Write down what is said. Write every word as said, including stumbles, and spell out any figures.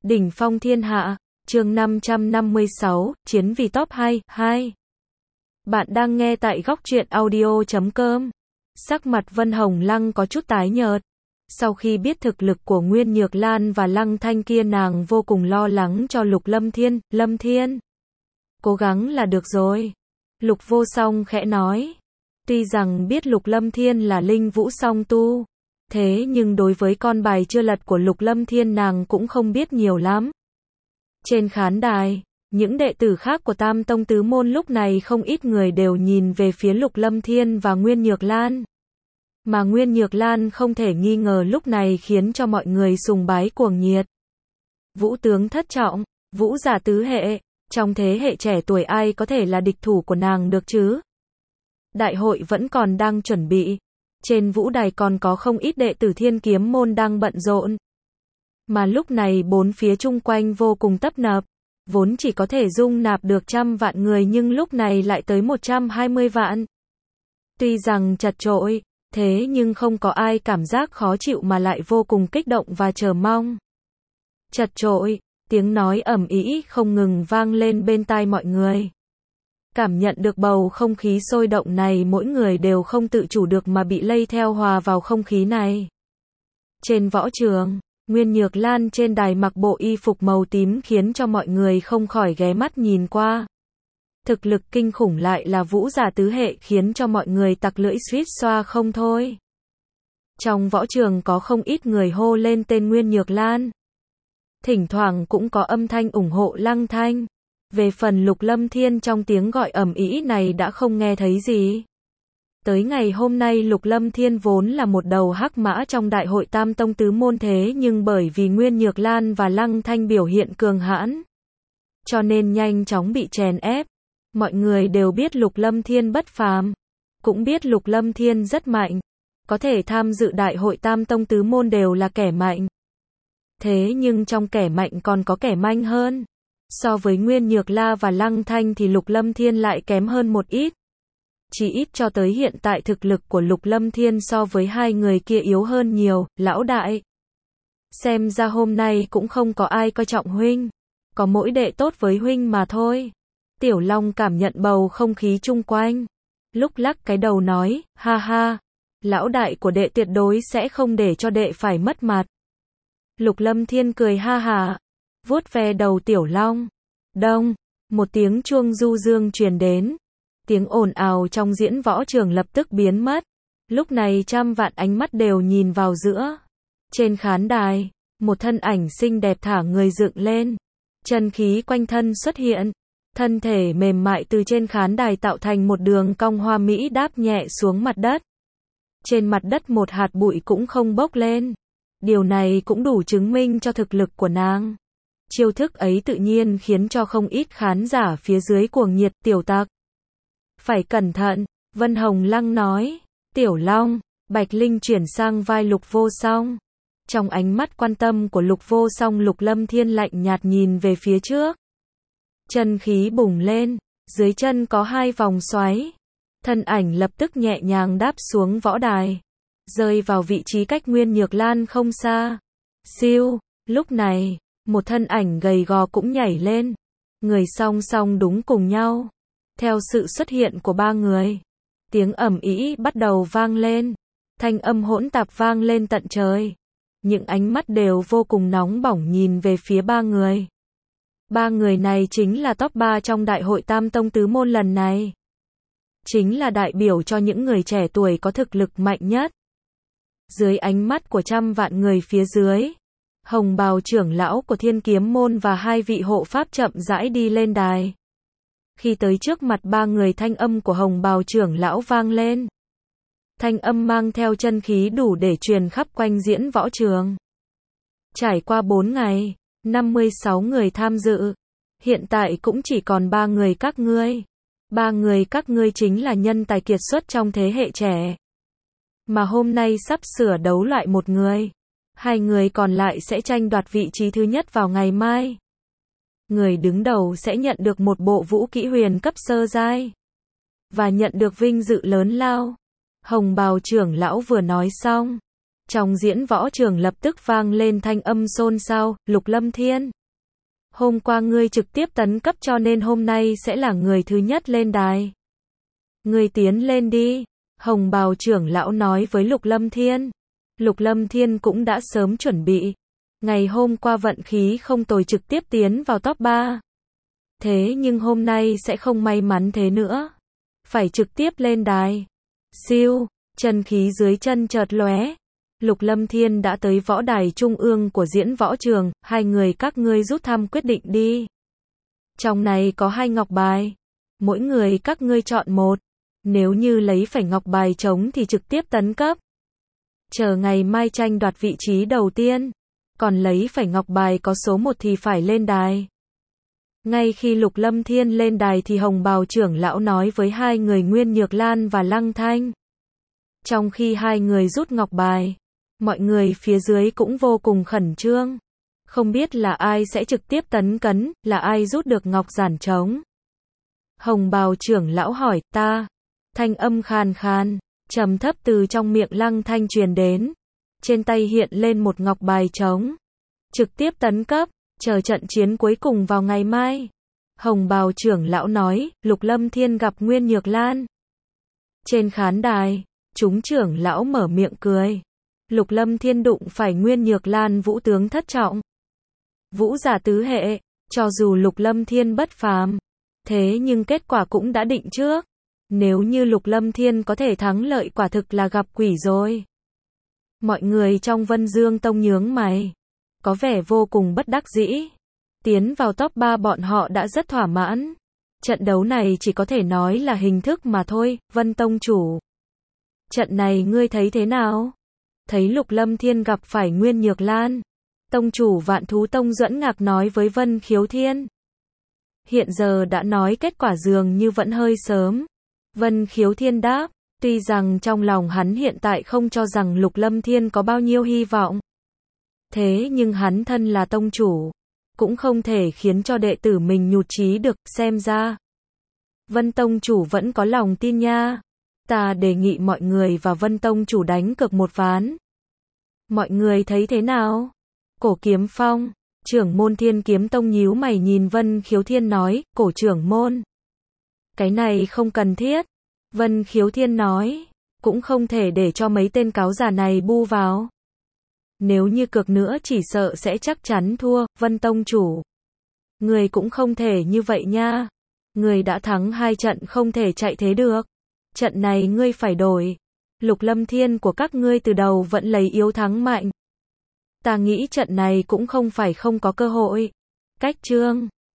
Đỉnh phong thiên hạ, chương năm trăm năm mươi sáu, chiến vì top hai, hai. Bạn đang nghe tại góc truyện audio chấm com. Sắc mặt Vân Hồng Lăng có chút tái nhợt. Sau khi biết thực lực của Nguyên Nhược Lan và Lăng Thanh kia, nàng vô cùng lo lắng cho Lục Lâm Thiên. Lâm Thiên, cố gắng là được rồi. Lục Vô Song khẽ nói. Tuy rằng biết Lục Lâm Thiên là linh vũ song tu, thế nhưng đối với con bài chưa lật của Lục Lâm Thiên nàng cũng không biết nhiều lắm. Trên khán đài, những đệ tử khác của Tam Tông Tứ Môn lúc này không ít người đều nhìn về phía Lục Lâm Thiên và Nguyên Nhược Lan. Mà Nguyên Nhược Lan không thể nghi ngờ lúc này khiến cho mọi người sùng bái cuồng nhiệt. Vũ tướng thất trọng, vũ giả tứ hệ, trong thế hệ trẻ tuổi ai có thể là địch thủ của nàng được chứ? Đại hội vẫn còn đang chuẩn bị. Trên vũ đài còn có không ít đệ tử Thiên Kiếm Môn đang bận rộn. Mà lúc này bốn phía chung quanh vô cùng tấp nập. Vốn chỉ có thể dung nạp được trăm vạn người nhưng lúc này lại tới một trăm hai mươi vạn. Tuy rằng chật chội, thế nhưng không có ai cảm giác khó chịu mà lại vô cùng kích động và chờ mong. Chật chội, tiếng nói ầm ĩ không ngừng vang lên bên tai mọi người. Cảm nhận được bầu không khí sôi động này, mỗi người đều không tự chủ được mà bị lây theo hòa vào không khí này. Trên võ trường, Nguyên Nhược Lan trên đài mặc bộ y phục màu tím khiến cho mọi người không khỏi ghé mắt nhìn qua. Thực lực kinh khủng lại là vũ giả tứ hệ khiến cho mọi người tặc lưỡi suýt xoa không thôi. Trong võ trường có không ít người hô lên tên Nguyên Nhược Lan. Thỉnh thoảng cũng có âm thanh ủng hộ Lăng Thanh. Về phần Lục Lâm Thiên trong tiếng gọi ầm ĩ này đã không nghe thấy gì. Tới ngày hôm nay Lục Lâm Thiên vốn là một đầu hắc mã trong đại hội Tam Tông Tứ Môn, thế nhưng bởi vì Nguyên Nhược Lan và Lăng Thanh biểu hiện cường hãn, cho nên nhanh chóng bị chèn ép. Mọi người đều biết Lục Lâm Thiên bất phàm, cũng biết Lục Lâm Thiên rất mạnh, có thể tham dự đại hội Tam Tông Tứ Môn đều là kẻ mạnh. Thế nhưng trong kẻ mạnh còn có kẻ manh hơn. So với Nguyên Nhược La và Lăng Thanh thì Lục Lâm Thiên lại kém hơn một ít. Chỉ ít cho tới hiện tại thực lực của Lục Lâm Thiên so với hai người kia yếu hơn nhiều. Lão đại, xem ra hôm nay cũng không có ai coi trọng huynh, có mỗi đệ tốt với huynh mà thôi. Tiểu Long cảm nhận bầu không khí chung quanh, lúc lắc cái đầu nói, ha ha, lão đại của đệ tuyệt đối sẽ không để cho đệ phải mất mặt. Lục Lâm Thiên cười ha hả, vuốt ve đầu Tiểu Long. Đông, một tiếng chuông du dương truyền đến. Tiếng ồn ào trong diễn võ trường lập tức biến mất. Lúc này trăm vạn ánh mắt đều nhìn vào giữa. Trên khán đài, một thân ảnh xinh đẹp thả người dựng lên. Chân khí quanh thân xuất hiện. Thân thể mềm mại từ trên khán đài tạo thành một đường cong hoa mỹ đáp nhẹ xuống mặt đất. Trên mặt đất một hạt bụi cũng không bốc lên. Điều này cũng đủ chứng minh cho thực lực của nàng. Chiêu thức ấy tự nhiên khiến cho không ít khán giả phía dưới cuồng nhiệt. Tiểu tặc, phải cẩn thận, Vân Hồng Lăng nói. Tiểu Long, Bạch Linh chuyển sang vai Lục Vô Song. Trong ánh mắt quan tâm của Lục Vô Song, Lục Lâm Thiên lạnh nhạt nhìn về phía trước. Chân khí bùng lên, dưới chân có hai vòng xoáy. Thân ảnh lập tức nhẹ nhàng đáp xuống võ đài, rơi vào vị trí cách Nguyên Nhược Lan không xa. Siêu, lúc này, một thân ảnh gầy gò cũng nhảy lên. Người song song đúng cùng nhau. Theo sự xuất hiện của ba người, tiếng ầm ĩ bắt đầu vang lên. Thanh âm hỗn tạp vang lên tận trời. Những ánh mắt đều vô cùng nóng bỏng nhìn về phía ba người. Ba người này chính là top ba trong đại hội Tam Tông Tứ Môn lần này. Chính là đại biểu cho những người trẻ tuổi có thực lực mạnh nhất. Dưới ánh mắt của trăm vạn người phía dưới, Hồng Bào trưởng lão của Thiên Kiếm Môn và hai vị hộ pháp chậm rãi đi lên đài. Khi tới trước mặt ba người, thanh âm của Hồng Bào trưởng lão vang lên. Thanh âm mang theo chân khí đủ để truyền khắp quanh diễn võ trường. Trải qua bốn ngày, năm mươi sáu người tham dự. Hiện tại cũng chỉ còn ba người các ngươi. Ba người các ngươi chính là nhân tài kiệt xuất trong thế hệ trẻ. Mà hôm nay sắp sửa đấu loại một người. Hai người còn lại sẽ tranh đoạt vị trí thứ nhất vào ngày mai. Người đứng đầu sẽ nhận được một bộ vũ kỹ huyền cấp sơ giai. Và nhận được vinh dự lớn lao. Hồng Bào trưởng lão vừa nói xong. Trong diễn võ trường lập tức vang lên thanh âm xôn xao, Lục Lâm Thiên. Hôm qua ngươi trực tiếp tấn cấp cho nên hôm nay sẽ là người thứ nhất lên đài. Ngươi tiến lên đi, hồng bào trưởng lão nói với Lục Lâm Thiên. Lục Lâm Thiên cũng đã sớm chuẩn bị. Ngày hôm qua vận khí không tồi trực tiếp tiến vào top ba. Thế nhưng hôm nay sẽ không may mắn thế nữa. Phải trực tiếp lên đài. Siêu, chân khí dưới chân chợt lóe. Lục Lâm Thiên đã tới võ đài trung ương của diễn võ trường, hai người các ngươi rút thăm quyết định đi. Trong này có hai ngọc bài. Mỗi người các ngươi chọn một. Nếu như lấy phải ngọc bài trống thì trực tiếp tấn cấp. Chờ ngày mai tranh đoạt vị trí đầu tiên. Còn lấy phải ngọc bài có số một thì phải lên đài. Ngay khi Lục Lâm Thiên lên đài thì hồng bào trưởng lão nói với hai người Nguyên Nhược Lan và Lăng Thanh. Trong khi hai người rút ngọc bài, mọi người phía dưới cũng vô cùng khẩn trương. Không biết là ai sẽ trực tiếp tấn cấn, là ai rút được ngọc giản trống. Hồng bào trưởng lão hỏi, ta. Thanh âm khàn khàn, trầm thấp từ trong miệng Lăng Thanh truyền đến. Trên tay hiện lên một ngọc bài trống. Trực tiếp tấn cấp, chờ trận chiến cuối cùng vào ngày mai. Hồng bào trưởng lão nói, Lục Lâm Thiên gặp Nguyên Nhược Lan. Trên khán đài, chúng trưởng lão mở miệng cười. Lục Lâm Thiên đụng phải Nguyên Nhược Lan vũ tướng thất trọng. Vũ giả tứ hệ, cho dù Lục Lâm Thiên bất phàm. Thế nhưng kết quả cũng đã định trước. Nếu như Lục Lâm Thiên có thể thắng lợi quả thực là gặp quỷ rồi. Mọi người trong Vân Dương Tông nhướng mày. Có vẻ vô cùng bất đắc dĩ. Tiến vào top ba bọn họ đã rất thỏa mãn. Trận đấu này chỉ có thể nói là hình thức mà thôi, Vân Tông chủ. Trận này ngươi thấy thế nào? Thấy Lục Lâm Thiên gặp phải Nguyên Nhược Lan. Tông chủ Vạn Thú Tông Duẫn Ngạc nói với Vân Khiếu Thiên. Hiện giờ đã nói kết quả dường như vẫn hơi sớm. Vân Khiếu Thiên đáp. Tuy rằng trong lòng hắn hiện tại không cho rằng Lục Lâm Thiên có bao nhiêu hy vọng. Thế nhưng hắn thân là tông chủ. Cũng không thể khiến cho đệ tử mình nhụt chí được, xem ra. Vân Tông chủ vẫn có lòng tin nha. Ta đề nghị mọi người và Vân Tông chủ đánh cược một ván. Mọi người thấy thế nào? Cổ Kiếm Phong, trưởng môn Thiên Kiếm Tông nhíu mày nhìn Vân Khiếu Thiên nói, cổ trưởng môn. Cái này không cần thiết. Vân Khiếu Thiên nói, cũng không thể để cho mấy tên cáo già này bu vào. Nếu như cược nữa chỉ sợ sẽ chắc chắn thua, Vân Tông chủ. Người cũng không thể như vậy nha. Người đã thắng hai trận không thể chạy thế được. Trận này ngươi phải đổi. Lục Lâm Thiên của các ngươi từ đầu vẫn lấy yếu thắng mạnh. Ta nghĩ trận này cũng không phải không có cơ hội. Cách chương